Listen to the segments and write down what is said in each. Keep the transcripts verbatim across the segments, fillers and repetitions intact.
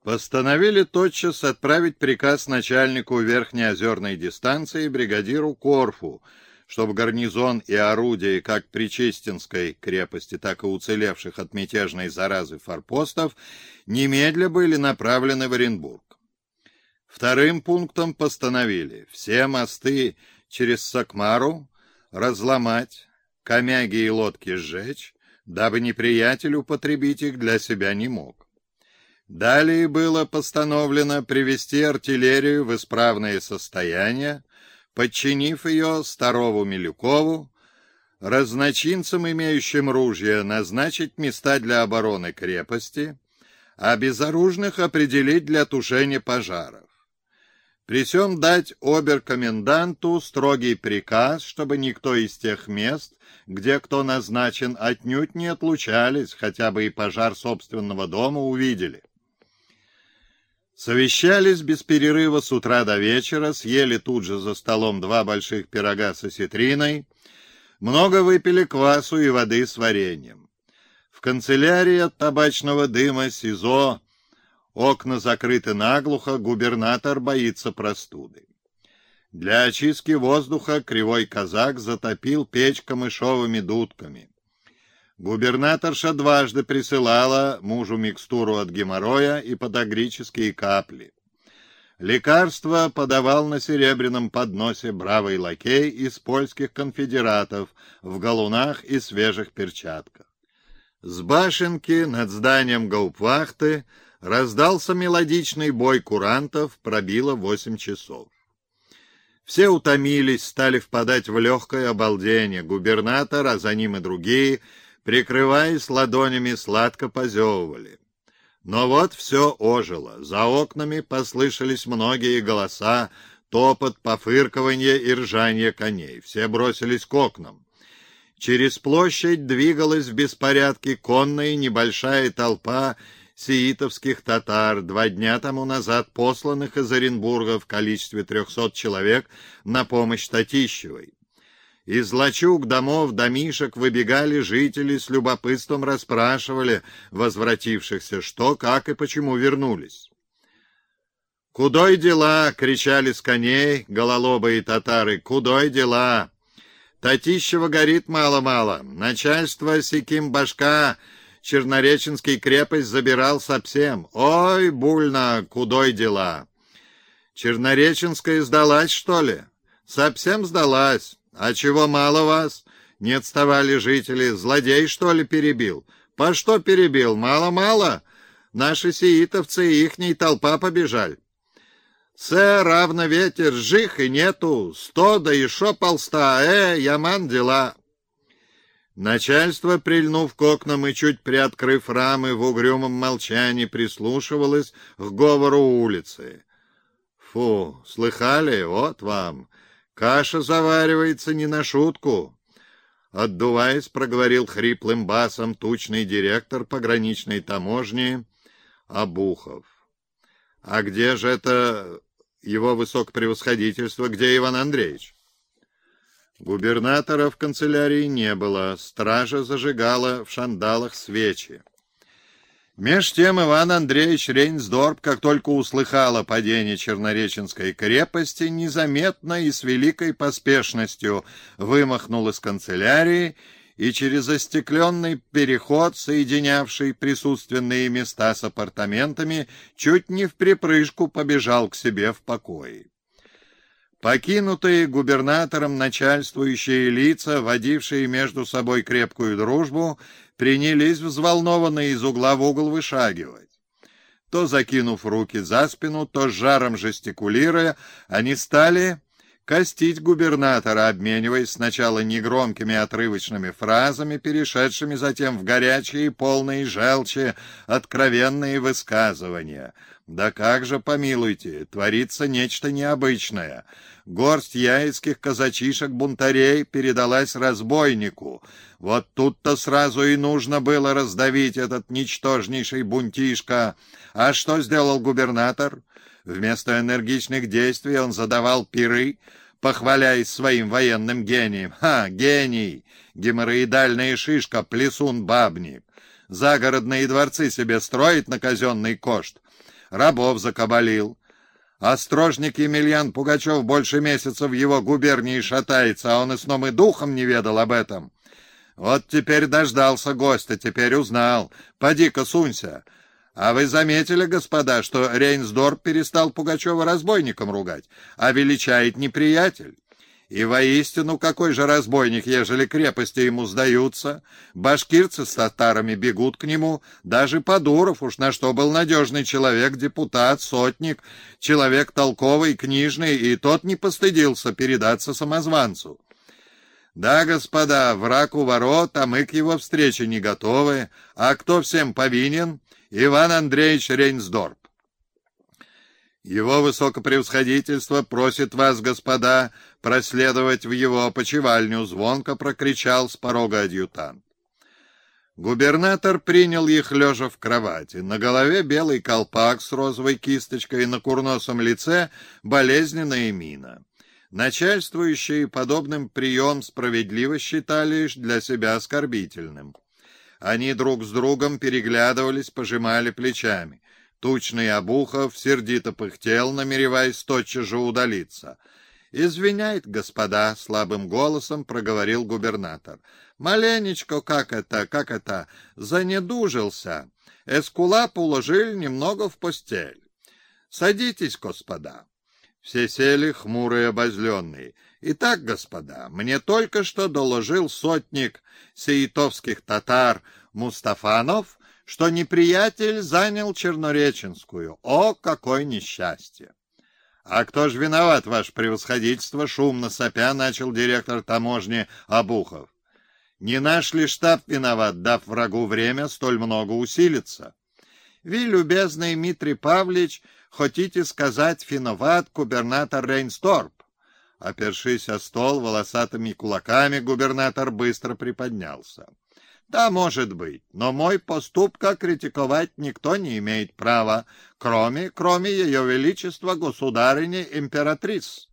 Постановили тотчас отправить приказ начальнику верхнеозерной дистанции бригадиру Корфу, чтобы гарнизон и орудия как Причистинской крепости, так и уцелевших от мятежной заразы форпостов немедля были направлены в Оренбург. Вторым пунктом постановили все мосты через Сакмару разломать, комяги и лодки сжечь, дабы неприятель употребить их для себя не мог. Далее было постановлено привести артиллерию в исправное состояние, подчинив ее Старову-Милюкову, разночинцам, имеющим ружья, назначить места для обороны крепости, а безоружных определить для тушения пожаров. При сём дать обер-коменданту строгий приказ, чтобы никто из тех мест, где кто назначен, отнюдь не отлучались, хотя бы и пожар собственного дома увидели. Совещались без перерыва с утра до вечера, съели тут же за столом два больших пирога с осетриной, много выпили квасу и воды с вареньем. В канцелярии от табачного дыма СИЗО окна закрыты наглухо, губернатор боится простуды. Для очистки воздуха кривой казак затопил печь камышовыми дудками. Губернаторша дважды присылала мужу микстуру от геморроя и подагрические капли. Лекарство подавал на серебряном подносе бравый лакей из польских конфедератов в галунах и свежих перчатках. С башенки над зданием гауптвахты раздался мелодичный бой курантов, пробило восемь часов. Все утомились, стали впадать в легкое обалдение. Губернатор, а за ним и другие, прикрываясь ладонями, сладко позевывали. Но вот все ожило. За окнами послышались многие голоса, топот, пофыркивание и ржание коней. Все бросились к окнам. Через площадь двигалась в беспорядке конная небольшая толпа сиитовских татар, два дня тому назад посланных из Оренбурга в количестве трехсот человек на помощь Татищевой. Из лачуг, домов, домишек выбегали жители, с любопытством расспрашивали возвратившихся, что, как и почему вернулись. «Кудой дела?» — кричали с коней гололобые татары. «Кудой дела? Татищева горит мало-мало. Начальство секим башка Чернореченский крепость забирал совсем. Ой, больно, кудой дела? Чернореченская сдалась, что ли? Совсем сдалась. А чего мало вас? Не отставали жители. Злодей, что ли, перебил? По что перебил? Мало-мало. Наши сиитовцы и ихней толпа побежали. Сэ, равно ветер, жих и нету. Сто, да еще полста. Э, яман дела. Начальство, прильнув к окнам и чуть приоткрыв рамы, в угрюмом молчании прислушивалось к говору улицы. Фу, слыхали? Вот вам. Каша заваривается не на шутку. Отдуваясь, проговорил хриплым басом тучный директор пограничной таможни Обухов. А где же это его высокопревосходительство? Где Иван Андреевич? Губернатора в канцелярии не было, стража зажигала в шандалах свечи. Меж тем Иван Андреевич Рейнсдорп, как только услыхал о падении Чернореченской крепости, незаметно и с великой поспешностью вымахнул из канцелярии и через остекленный переход, соединявший присутственные места с апартаментами, чуть не вприпрыжку побежал к себе в покое. Покинутые губернатором начальствующие лица, водившие между собой крепкую дружбу, принялись взволнованно из угла в угол вышагивать. То закинув руки за спину, то с жаром жестикулируя, они стали костить губернатора, обмениваясь сначала негромкими отрывочными фразами, перешедшими затем в горячие, полные желчи, откровенные высказывания. Да как же, помилуйте, творится нечто необычное. Горсть яицких казачишек-бунтарей передалась разбойнику. Вот тут-то сразу и нужно было раздавить этот ничтожнейший бунтишка. А что сделал губернатор? Вместо энергичных действий он задавал пиры, похваляясь своим военным гением. Ха, гений! Геморроидальная шишка, плесун-бабник. Загородные дворцы себе строит на казенный кошт, рабов закабалил. Острожник Емельян Пугачев больше месяца в его губернии шатается, а он и сном и духом не ведал об этом. Вот теперь дождался гостя, теперь узнал. Поди-ка сунься. А вы заметили, господа, что Рейнсдорф перестал Пугачева разбойником ругать, а величает неприятель? И воистину, какой же разбойник, ежели крепости ему сдаются? Башкирцы с татарами бегут к нему, даже Подуров, уж на что был надежный человек, депутат, сотник, человек толковый, книжный, и тот не постыдился передаться самозванцу. Да, господа, враг у ворот, а мы к его встрече не готовы. А кто всем повинен? Иван Андреевич Рейнсдорф. Его высокопревосходительство просит вас, господа, проследовать в его опочивальню, звонко прокричал с порога адъютант. Губернатор принял их лежа в кровати. На голове белый колпак с розовой кисточкой, на курносом лице болезненная мина. Начальствующие подобным прием справедливо считали лишь для себя оскорбительным. Они друг с другом переглядывались, пожимали плечами. Тучный Обухов сердито пыхтел, намереваясь тотчас же удалиться. «Извиняйте, господа», — слабым голосом проговорил губернатор. «Маленечко, как это, как это, занедужился. Эскулап уложили немного в постель. Садитесь, господа». Все сели, хмурые, обозленные. «Итак, господа, мне только что доложил сотник сеитовских татар Мустафанов, что неприятель занял Чернореченскую. О, какое несчастье!» «А кто ж виноват, ваше превосходительство?» — шумно сопя начал директор таможни Обухов. «Не наш ли штаб виноват, дав врагу время столь много усилиться? Вы, любезный Митрий Павлович, хотите сказать, виноват губернатор Рейнсдорф?» Опершись о стол волосатыми кулаками, губернатор быстро приподнялся. «Да, может быть, но мой поступка критиковать никто не имеет права, кроме, кроме ее величества государыни императрис.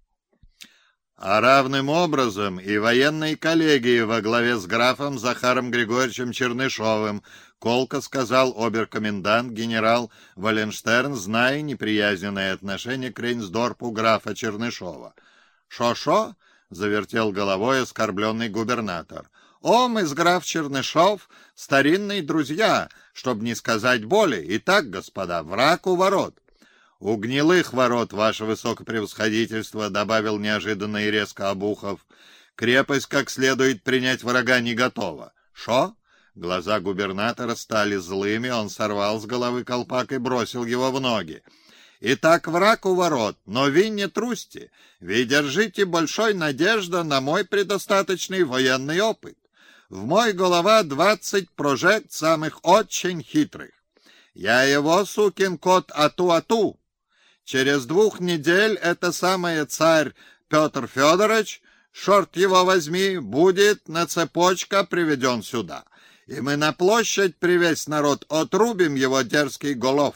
А равным образом и военной коллегии во главе с графом Захаром Григорьевичем Чернышовым, колко сказал оберкомендант генерал Валенштерн, зная неприязненное отношение к Рейнсдорфу графа Чернышова. «Шо-шо?» — завертел головой оскорбленный губернатор. «О, мы с граф Чернышов старинные друзья, чтоб не сказать более. Итак, господа, враг у ворот». «У гнилых ворот, ваше высокопревосходительство», — добавил неожиданно и резко Обухов. «Крепость как следует принять врага не готова». «Шо?» Глаза губернатора стали злыми, он сорвал с головы колпак и бросил его в ноги. «Итак, враг у ворот, но вы не трусьте, вы держите большой надежда на мой предостаточный военный опыт. В мой голова двадцать прожект самых очень хитрых. Я его, сукин кот, ату-ату. Через двух недель это самый царь Петр Федорович, шорт его возьми, будет на цепочка приведен сюда. И мы на площадь привесь народ отрубим его дерзкий голов».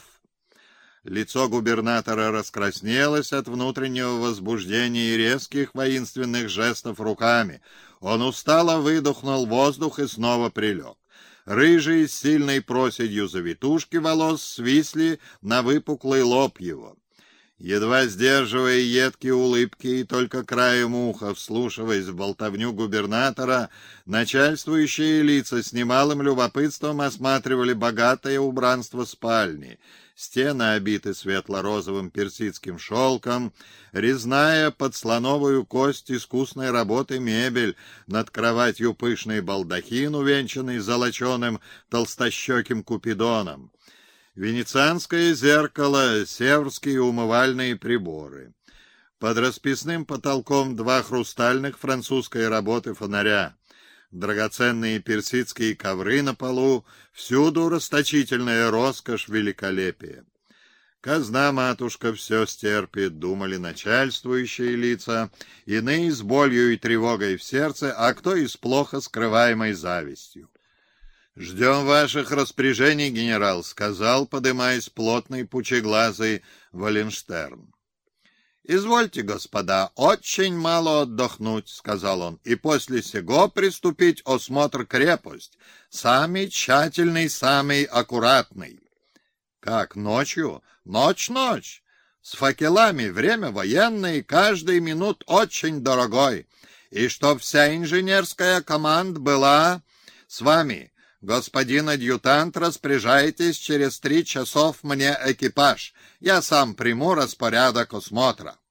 Лицо губернатора раскраснелось от внутреннего возбуждения и резких воинственных жестов руками. Он устало выдохнул воздух и снова прилег. Рыжие с сильной проседью завитушки волос свисли на выпуклый лоб его. Едва сдерживая едкие улыбки и только краем уха вслушиваясь в болтовню губернатора, начальствующие лица с немалым любопытством осматривали богатое убранство спальни. Стены обиты светло-розовым персидским шелком, резная под слоновую кость искусной работы мебель, над кроватью пышный балдахин, увенчанный золоченым толстощеким купидоном. Венецианское зеркало, северские умывальные приборы. Под расписным потолком два хрустальных французской работы фонаря. Драгоценные персидские ковры на полу, всюду расточительная роскошь великолепия. Казна, матушка, все стерпит, думали начальствующие лица, иные с болью и тревогой в сердце, а кто и с плохо скрываемой завистью. «Ждем ваших распоряжений, генерал», — сказал, подымаясь плотный пучеглазый Валенштерн. «Извольте, господа, очень мало отдохнуть», — сказал он, — «и после сего приступить осмотр крепость, самый тщательный, самый аккуратный». Как, ночью? Ночь-ночь. С факелами, время военное, каждый минут очень дорогой. И чтоб вся инженерская команда была с вами. Господин адъютант, распоряжайтесь, через три часов мне экипаж. Я сам приму распорядок осмотра.